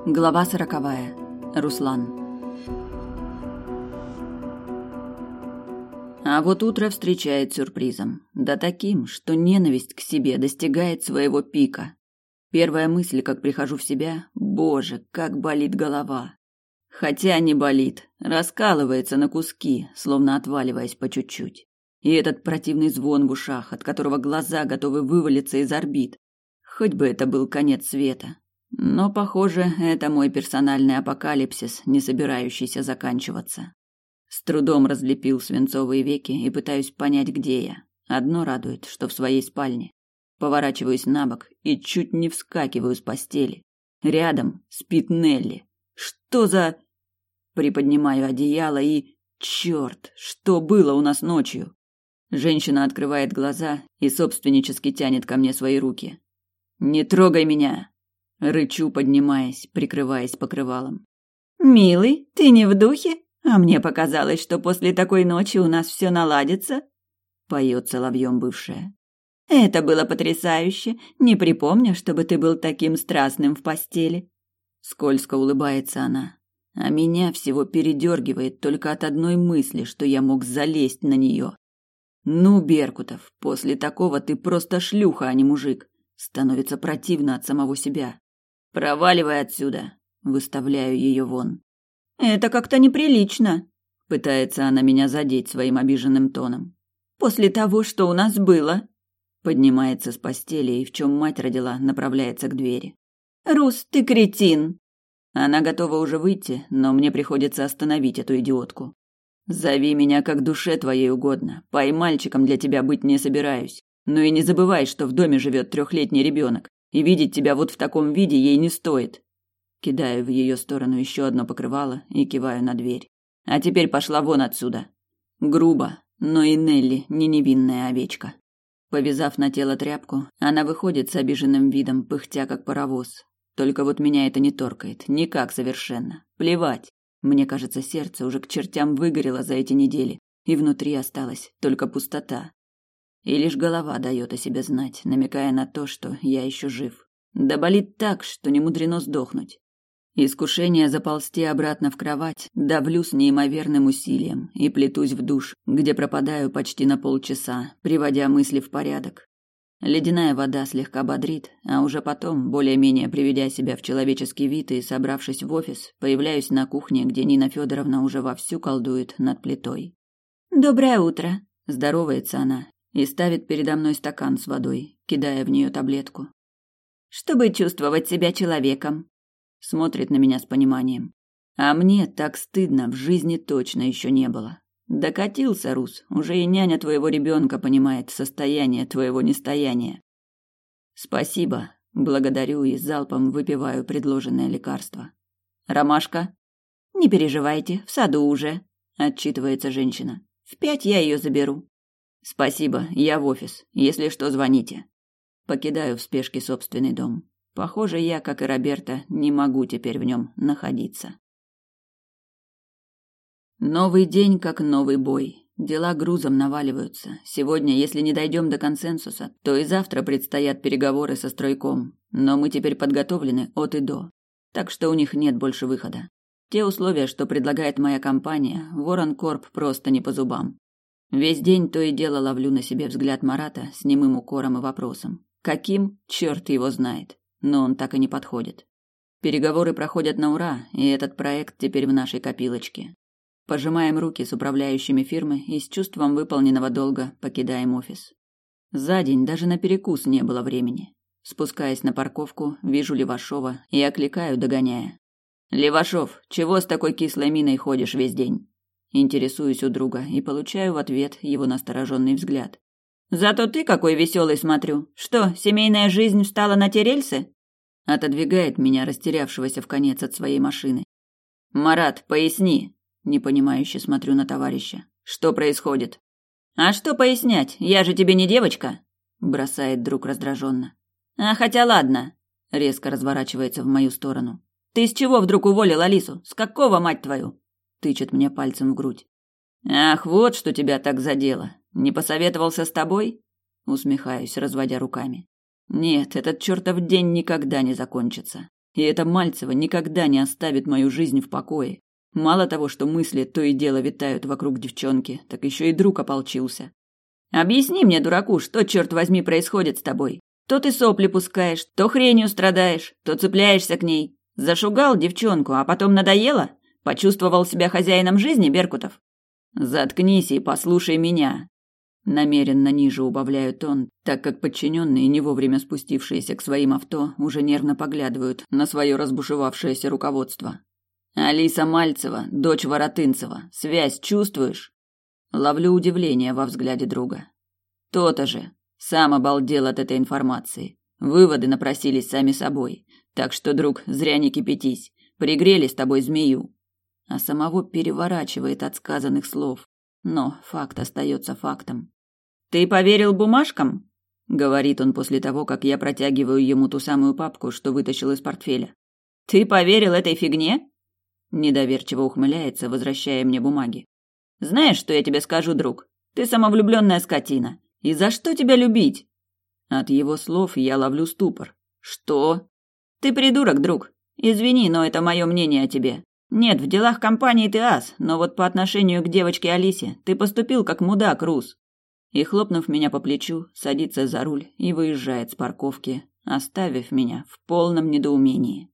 Глава 40. Руслан. А вот утро встречает сюрпризом. Да таким, что ненависть к себе достигает своего пика. Первая мысль, как прихожу в себя: боже, как болит голова. Хотя не болит, раскалывается на куски, словно отваливаясь по чуть-чуть. И этот противный звон в ушах, от которого глаза готовы вывалиться из орбит. Хоть бы это был конец света. Но, похоже, это мой персональный апокалипсис, не собирающийся заканчиваться. С трудом разлепил свинцовые веки и пытаюсь понять, где я. Одно радует, что в своей спальне. Поворачиваюсь набок и чуть не вскакиваю с постели. Рядом спит Нелли. Что за... Приподнимаю одеяло и... Черт, что было у нас ночью? Женщина открывает глаза и собственнически тянет ко мне свои руки. «Не трогай меня!» Рычу, поднимаясь, прикрываясь покрывалом. «Милый, ты не в духе? А мне показалось, что после такой ночи у нас все наладится», — поет соловьем бывшая. «Это было потрясающе. Не припомню, чтобы ты был таким страстным в постели». Скользко улыбается она, а меня всего передергивает только от одной мысли, что я мог залезть на нее. «Ну, Беркутов, после такого ты просто шлюха, а не мужик». Становится противно от самого себя. «Проваливай отсюда!» Выставляю ее вон. «Это как-то неприлично!» Пытается она меня задеть своим обиженным тоном. «После того, что у нас было!» Поднимается с постели и, в чем мать родила, направляется к двери. «Рус, ты кретин!» Она готова уже выйти, но мне приходится остановить эту идиотку. «Зови меня как душе твоей угодно. Поймальчиком для тебя быть не собираюсь. Но и не забывай, что в доме живет 3-летний ребенок. И видеть тебя вот в таком виде ей не стоит». Кидаю в ее сторону еще одно покрывало и киваю на дверь. «А теперь пошла вон отсюда». Грубо, но и Нелли не невинная овечка. Повязав на тело тряпку, она выходит с обиженным видом, пыхтя как паровоз. Только вот меня это не торкает, никак совершенно. Плевать. Мне кажется, сердце уже к чертям выгорело за эти недели, и внутри осталась только пустота. И лишь голова дает о себе знать, намекая на то, что я еще жив. Да болит так, что не мудрено сдохнуть. Искушение заползти обратно в кровать давлю с неимоверным усилием и плетусь в душ, где пропадаю почти на полчаса, приводя мысли в порядок. Ледяная вода слегка бодрит, а уже потом, более-менее приведя себя в человеческий вид и собравшись в офис, появляюсь на кухне, где Нина Федоровна уже вовсю колдует над плитой. «Доброе утро!» – здоровается она и ставит передо мной стакан с водой, кидая в нее таблетку. «Чтобы чувствовать себя человеком», смотрит на меня с пониманием. А мне так стыдно в жизни точно еще не было. Докатился, Рус, уже и няня твоего ребенка понимает состояние твоего нестояния. Спасибо, благодарю и залпом выпиваю предложенное лекарство. Ромашка? Не переживайте, в саду уже, отчитывается женщина. В 5 я ее заберу. Спасибо, я в офис. Если что, звоните. Покидаю в спешке собственный дом. Похоже, я, как и Роберта, не могу теперь в нем находиться. Новый день, как новый бой. Дела грузом наваливаются. Сегодня, если не дойдем до консенсуса, то и завтра предстоят переговоры со стройком. Но мы теперь подготовлены от и до. Так что у них нет больше выхода. Те условия, что предлагает моя компания, Ворон Корп просто не по зубам. Весь день то и дело ловлю на себе взгляд Марата с немым укором и вопросом. Каким? Черт его знает. Но он так и не подходит. Переговоры проходят на ура, и этот проект теперь в нашей копилочке. Пожимаем руки с управляющими фирмы и с чувством выполненного долга покидаем офис. За день даже на перекус не было времени. Спускаясь на парковку, вижу Левашова и окликаю, догоняя. «Левашов, чего с такой кислой миной ходишь весь день?» Интересуюсь у друга и получаю в ответ его настороженный взгляд. «Зато ты какой веселый, смотрю. Что, семейная жизнь встала на те рельсы?» Отодвигает меня, растерявшегося вконец от своей машины. «Марат, поясни!» Непонимающе смотрю на товарища. «Что происходит?» «А что пояснять? Я же тебе не девочка!» Бросает друг раздраженно. «А хотя ладно!» Резко разворачивается в мою сторону. «Ты с чего вдруг уволил Алису? С какого, мать твою?» Тычет мне пальцем в грудь. «Ах, вот что тебя так задело. Не посоветовался с тобой?» Усмехаюсь, разводя руками. «Нет, этот чертов день никогда не закончится. И эта Мальцева никогда не оставит мою жизнь в покое. Мало того, что мысли то и дело витают вокруг девчонки, так еще и друг ополчился. Объясни мне, дураку, что, черт возьми, происходит с тобой? То ты сопли пускаешь, то хренью страдаешь, то цепляешься к ней. Зашугал девчонку, а потом надоело? Почувствовал себя хозяином жизни, Беркутов? Заткнись и послушай меня. Намеренно ниже убавляю тон, так как подчиненные, не вовремя спустившиеся к своим авто, уже нервно поглядывают на свое разбушевавшееся руководство. Алиса Мальцева, дочь Воротынцева. Связь чувствуешь? Ловлю удивление во взгляде друга. То-то же. Сам обалдел от этой информации. Выводы напросились сами собой. Так что, друг, зря не кипятись. Пригрели с тобой змею. А самого переворачивает от сказанных слов. Но факт остается фактом. «Ты поверил бумажкам?» — говорит он после того, как я протягиваю ему ту самую папку, что вытащил из портфеля. «Ты поверил этой фигне?» Недоверчиво ухмыляется, возвращая мне бумаги. «Знаешь, что я тебе скажу, друг? Ты самовлюбленная скотина. И за что тебя любить?» От его слов я ловлю ступор. «Что?» «Ты придурок, друг. Извини, но это мое мнение о тебе. Нет, в делах компании ты ас, но вот по отношению к девочке Алисе ты поступил как мудак, Рус». И, хлопнув меня по плечу, садится за руль и выезжает с парковки, оставив меня в полном недоумении.